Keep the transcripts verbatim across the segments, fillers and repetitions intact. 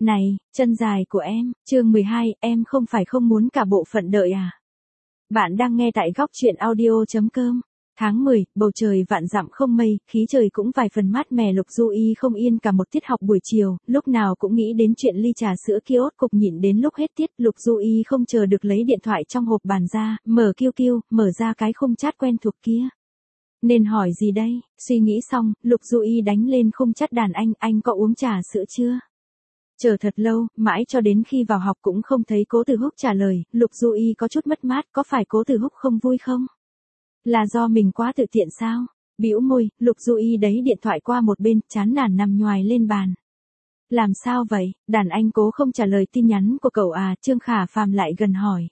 Này, chân dài của em, chương mười hai, em không phải không muốn cả bộ phận đợi à? Bạn đang nghe tại góc truyện audio.com. Tháng mười, bầu trời vạn dặm không mây, khí trời cũng vài phần mát mẻ. Lục Du Y không yên cả một tiết học buổi chiều, lúc nào cũng nghĩ đến chuyện ly trà sữa kiosk cục nhịn đến lúc hết tiết. Lục Du Y không chờ được lấy điện thoại trong hộp bàn ra, mở kiu kiu, mở ra cái khung chat quen thuộc kia. Nên hỏi gì đây? Suy nghĩ xong, Lục Du Y đánh lên khung chat đàn anh, anh có uống trà sữa chưa? Chờ thật lâu, mãi cho đến khi vào học cũng không thấy Cố Tử Húc trả lời, Lục Du Y có chút mất mát, có phải Cố Tử Húc không vui không? Là do mình quá tự tiện sao? Bĩu môi, Lục Du Y đẩy điện thoại qua một bên, chán nản nằm nhoài lên bàn. Làm sao vậy? Đàn anh Cố không trả lời tin nhắn của cậu à? Trương Khả Phàm lại gần hỏi.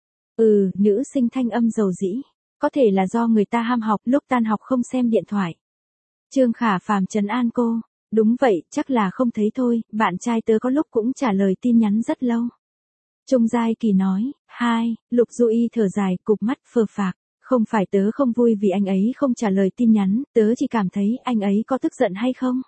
Ừ, nữ sinh thanh âm dầu dĩ. Có thể là do người ta ham học, lúc tan học không xem điện thoại. Trương Khả Phàm trấn an cô. Đúng vậy, chắc là không thấy thôi, bạn trai tớ có lúc cũng trả lời tin nhắn rất lâu. Trung Giai Kỳ nói, hai, Lục Du Y thở dài, cụp mắt phờ phạc. Không phải tớ không vui vì anh ấy không trả lời tin nhắn, tớ chỉ cảm thấy anh ấy có tức giận hay không?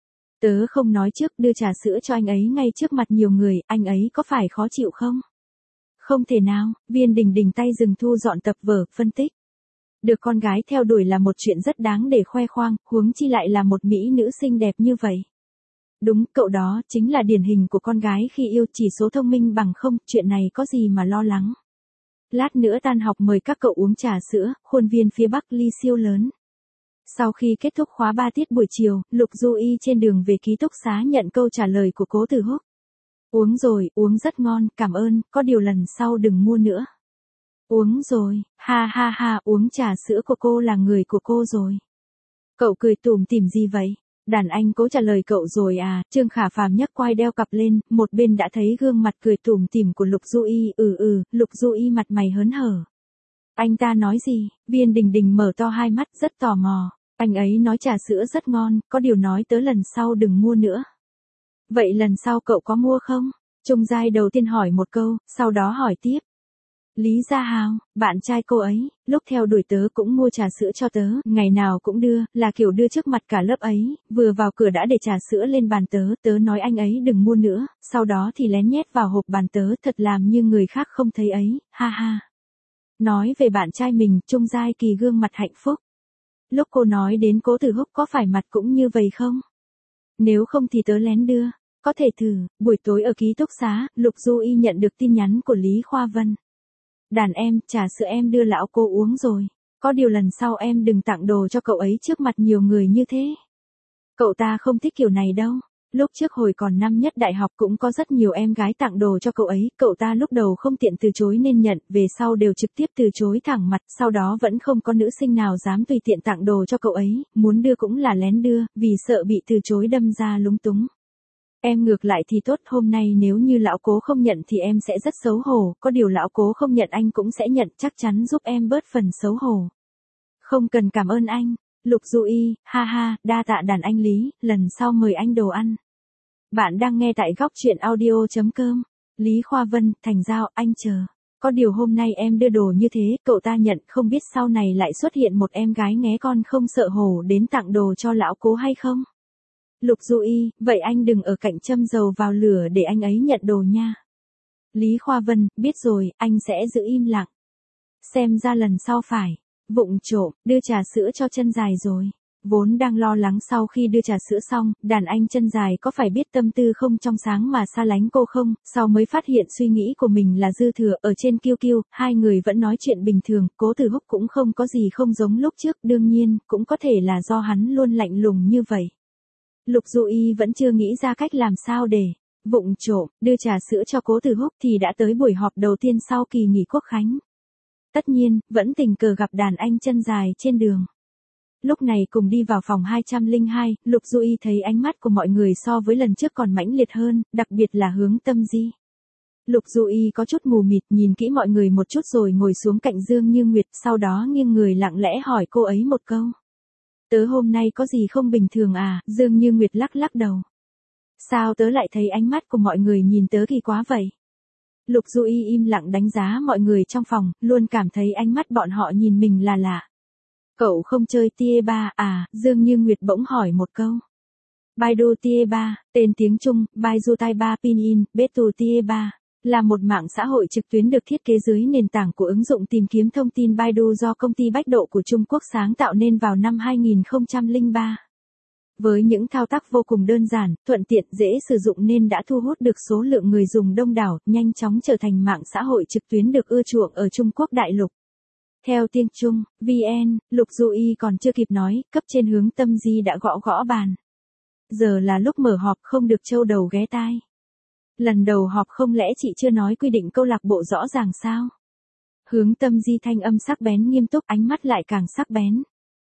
Tớ không nói trước đưa trà sữa cho anh ấy ngay trước mặt nhiều người, anh ấy có phải khó chịu không? Không thể nào, Viên Đình Đình tay dừng thu dọn tập vở, phân tích. Được con gái theo đuổi là một chuyện rất đáng để khoe khoang, huống chi lại là một mỹ nữ xinh đẹp như vậy. Đúng, cậu đó chính là điển hình của con gái khi yêu, chỉ số thông minh bằng không, chuyện này có gì mà lo lắng. Lát nữa tan học mời các cậu uống trà sữa, khuôn viên phía Bắc ly siêu lớn. Sau khi kết thúc khóa ba tiết buổi chiều, Lục Du Y trên đường về ký túc xá nhận câu trả lời của Cố Tử Húc. Uống rồi, uống rất ngon, cảm ơn, có điều lần sau đừng mua nữa. Uống rồi, ha ha ha, uống trà sữa của cô là người của cô rồi. Cậu cười tủm tỉm gì vậy? Đàn anh Cố trả lời cậu rồi à? Trương Khả Phàm nhấc quai đeo cặp lên, một bên đã thấy gương mặt cười tủm tỉm của Lục Du Y, ừ ừ, Lục Du Y mặt mày hớn hở. Anh ta nói gì? Viên Đình Đình mở to hai mắt rất tò mò. Anh ấy nói trà sữa rất ngon, có điều nói tớ lần sau đừng mua nữa. Vậy lần sau cậu có mua không? Trung Giai đầu tiên hỏi một câu, sau đó hỏi tiếp. Lý Gia Hào, bạn trai cô ấy, lúc theo đuổi tớ cũng mua trà sữa cho tớ, ngày nào cũng đưa, là kiểu đưa trước mặt cả lớp ấy, vừa vào cửa đã để trà sữa lên bàn tớ, tớ nói anh ấy đừng mua nữa, sau đó thì lén nhét vào hộp bàn tớ, thật làm như người khác không thấy ấy, ha ha. Nói về bạn trai mình, Trung Giai Kỳ gương mặt hạnh phúc. Lúc cô nói đến Cố Tử Húc có phải mặt cũng như vậy không? Nếu không thì tớ lén đưa, có thể thử. Buổi tối ở ký túc xá, Lục Du Y nhận được tin nhắn của Lý Khoa Vân. Đàn em, trà sữa em đưa lão cô uống rồi. Có điều lần sau em đừng tặng đồ cho cậu ấy trước mặt nhiều người như thế. Cậu ta không thích kiểu này đâu. Lúc trước hồi còn năm nhất đại học cũng có rất nhiều em gái tặng đồ cho cậu ấy. Cậu ta lúc đầu không tiện từ chối nên nhận, về sau đều trực tiếp từ chối thẳng mặt. Sau đó vẫn không có nữ sinh nào dám tùy tiện tặng đồ cho cậu ấy. Muốn đưa cũng là lén đưa, vì sợ bị từ chối đâm ra lúng túng. Em ngược lại thì tốt, hôm nay nếu như lão Cố không nhận thì em sẽ rất xấu hổ, có điều lão Cố không nhận anh cũng sẽ nhận, chắc chắn giúp em bớt phần xấu hổ. Không cần cảm ơn anh, Lục Du Y, ha ha, đa tạ đàn anh Lý, lần sau mời anh đồ ăn. Bạn đang nghe tại góc truyện audio.com. Lý Khoa Vân, thành giao, anh chờ. Có điều hôm nay em đưa đồ như thế, cậu ta nhận, không biết sau này lại xuất hiện một em gái nghé con không sợ hổ đến tặng đồ cho lão Cố hay không? Lục Du Y, vậy anh đừng ở cạnh châm dầu vào lửa để anh ấy nhận đồ nha. Lý Khoa Vân, biết rồi, anh sẽ giữ im lặng. Xem ra lần sau phải, vụng trộm, đưa trà sữa cho chân dài rồi. Vốn đang lo lắng sau khi đưa trà sữa xong, đàn anh chân dài có phải biết tâm tư không trong sáng mà xa lánh cô không, sau mới phát hiện suy nghĩ của mình là dư thừa, ở trên kiu kiu, hai người vẫn nói chuyện bình thường, Cố Tử Húc cũng không có gì không giống lúc trước, đương nhiên, cũng có thể là do hắn luôn lạnh lùng như vậy. Lục Du Y vẫn chưa nghĩ ra cách làm sao để vụng trộm đưa trà sữa cho Cố Tử Húc thì đã tới buổi họp đầu tiên sau kỳ nghỉ Quốc khánh. Tất nhiên, vẫn tình cờ gặp đàn anh chân dài trên đường. Lúc này cùng đi vào phòng hai trăm lẻ hai, Lục Du Y thấy ánh mắt của mọi người so với lần trước còn mãnh liệt hơn, đặc biệt là Hướng Tâm Di. Lục Du Y có chút mù mịt nhìn kỹ mọi người một chút rồi ngồi xuống cạnh Dương Như Nguyệt, sau đó nghiêng người lặng lẽ hỏi cô ấy một câu. Tớ hôm nay có gì không bình thường à? Dương Như Nguyệt lắc lắc đầu. Sao tớ lại thấy ánh mắt của mọi người nhìn tớ kỳ quá vậy? Lục Du Y im lặng đánh giá mọi người trong phòng, luôn cảm thấy ánh mắt bọn họ nhìn mình là lạ. Cậu không chơi tia ba à? Dương Như Nguyệt bỗng hỏi một câu. Baidu Tieba, tên tiếng Trung, Baidu Taiba Pinyin, Betu Tieba, là một mạng xã hội trực tuyến được thiết kế dưới nền tảng của ứng dụng tìm kiếm thông tin Baidu do công ty Bách Độ của Trung Quốc sáng tạo nên vào năm hai nghìn không trăm lẻ ba. Với những thao tác vô cùng đơn giản, thuận tiện, dễ sử dụng nên đã thu hút được số lượng người dùng đông đảo, nhanh chóng trở thành mạng xã hội trực tuyến được ưa chuộng ở Trung Quốc đại lục. Theo tiếng Trung, vê en, Lục Du Y còn chưa kịp nói, cấp trên Hướng Tâm Di đã gõ gõ bàn. Giờ là lúc mở họp, không được trâu đầu ghé tai. Lần đầu họp không lẽ chị chưa nói quy định câu lạc bộ rõ ràng sao? Hướng Tâm Di thanh âm sắc bén nghiêm túc, ánh mắt lại càng sắc bén.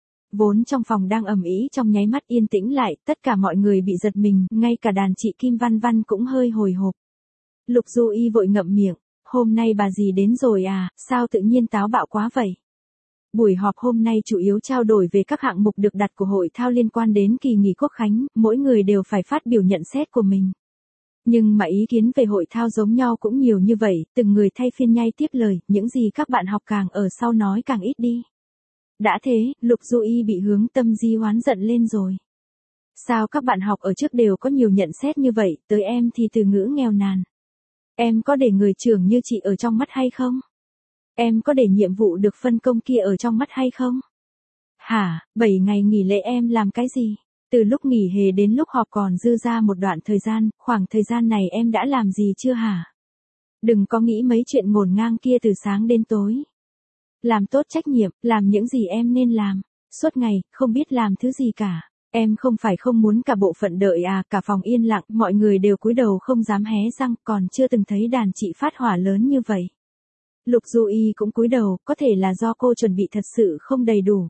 Vốn trong phòng đang ầm ĩ trong nháy mắt yên tĩnh lại, tất cả mọi người bị giật mình, ngay cả đàn chị Kim Văn Văn cũng hơi hồi hộp. Lục Du Y vội ngậm miệng, hôm nay bà dì đến rồi à, sao tự nhiên táo bạo quá vậy? Buổi họp hôm nay chủ yếu trao đổi về các hạng mục được đặt của hội thao liên quan đến kỳ nghỉ Quốc khánh, mỗi người đều phải phát biểu nhận xét của mình. Nhưng mà ý kiến về hội thao giống nhau cũng nhiều như vậy, từng người thay phiên nhai tiếp lời, những gì các bạn học càng ở sau nói càng ít đi. Đã thế, Lục Du Y bị Hướng Tâm Di oán giận lên rồi. Sao các bạn học ở trước đều có nhiều nhận xét như vậy, tới em thì từ ngữ nghèo nàn. Em có để người trưởng như chị ở trong mắt hay không? Em có để nhiệm vụ được phân công kia ở trong mắt hay không? Hả, bảy ngày nghỉ lễ em làm cái gì? Từ lúc nghỉ hè đến lúc họp còn dư ra một đoạn thời gian, khoảng thời gian này em đã làm gì chưa hả? Đừng có nghĩ mấy chuyện ngổn ngang kia từ sáng đến tối. Làm tốt trách nhiệm, làm những gì em nên làm. Suốt ngày, không biết làm thứ gì cả. Em không phải không muốn cả bộ phận đợi à, cả phòng yên lặng, mọi người đều cúi đầu không dám hé răng, còn chưa từng thấy đàn chị phát hỏa lớn như vậy. Lục Du Y cũng cúi đầu, có thể là do cô chuẩn bị thật sự không đầy đủ.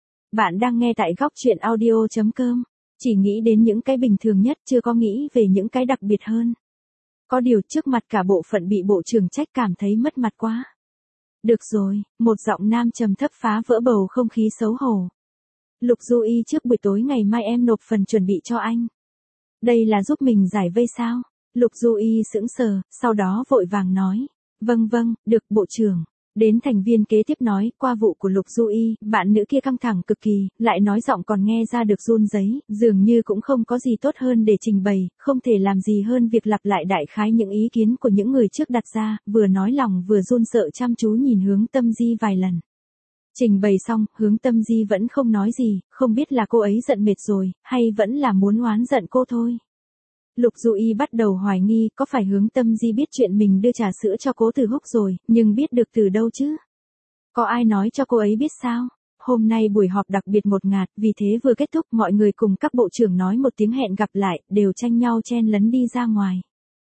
Bạn đang nghe tại góc truyện audio chấm com. Chỉ nghĩ đến những cái bình thường nhất, chưa có nghĩ về những cái đặc biệt hơn. Có điều trước mặt cả bộ phận bị bộ trưởng trách cảm thấy mất mặt quá. Được rồi, một giọng nam trầm thấp phá vỡ bầu không khí xấu hổ. Lục Du Y, trước buổi tối ngày mai em nộp phần chuẩn bị cho anh. Đây là giúp mình giải vây sao? Lục Du Y sững sờ, sau đó vội vàng nói. Vâng vâng, được bộ trưởng. Đến thành viên kế tiếp nói, qua vụ của Lục Du Y, bạn nữ kia căng thẳng cực kỳ, lại nói giọng còn nghe ra được run rẩy, dường như cũng không có gì tốt hơn để trình bày, không thể làm gì hơn việc lặp lại đại khái những ý kiến của những người trước đặt ra, vừa nói lòng vừa run sợ chăm chú nhìn Hướng Tâm Di vài lần. Trình bày xong, Hướng Tâm Di vẫn không nói gì, không biết là cô ấy giận mệt rồi, hay vẫn là muốn oán giận cô thôi. Lục Du Y bắt đầu hoài nghi, có phải Hướng Tâm Di biết chuyện mình đưa trà sữa cho Cố Từ Húc rồi, nhưng biết được từ đâu chứ? Có ai nói cho cô ấy biết sao? Hôm nay buổi họp đặc biệt ngột ngạt, vì thế vừa kết thúc mọi người cùng các bộ trưởng nói một tiếng hẹn gặp lại, đều tranh nhau chen lấn đi ra ngoài.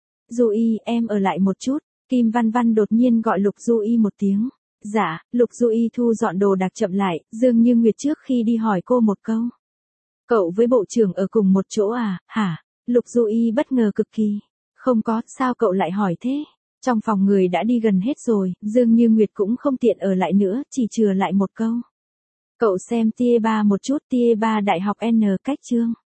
Du Y, em ở lại một chút, Kim Văn Văn đột nhiên gọi Lục Du Y một tiếng. Dạ, Lục Du Y thu dọn đồ đạc chậm lại, dường như Nguyệt trước khi đi hỏi cô một câu. Cậu với bộ trưởng ở cùng một chỗ à, hả? Lục Du Y bất ngờ cực kỳ. Không có, sao cậu lại hỏi thế? Trong phòng người đã đi gần hết rồi, dường như Nguyệt cũng không tiện ở lại nữa, chỉ chừa lại một câu. Cậu xem Tieba một chút, Tieba Đại học N cách chương.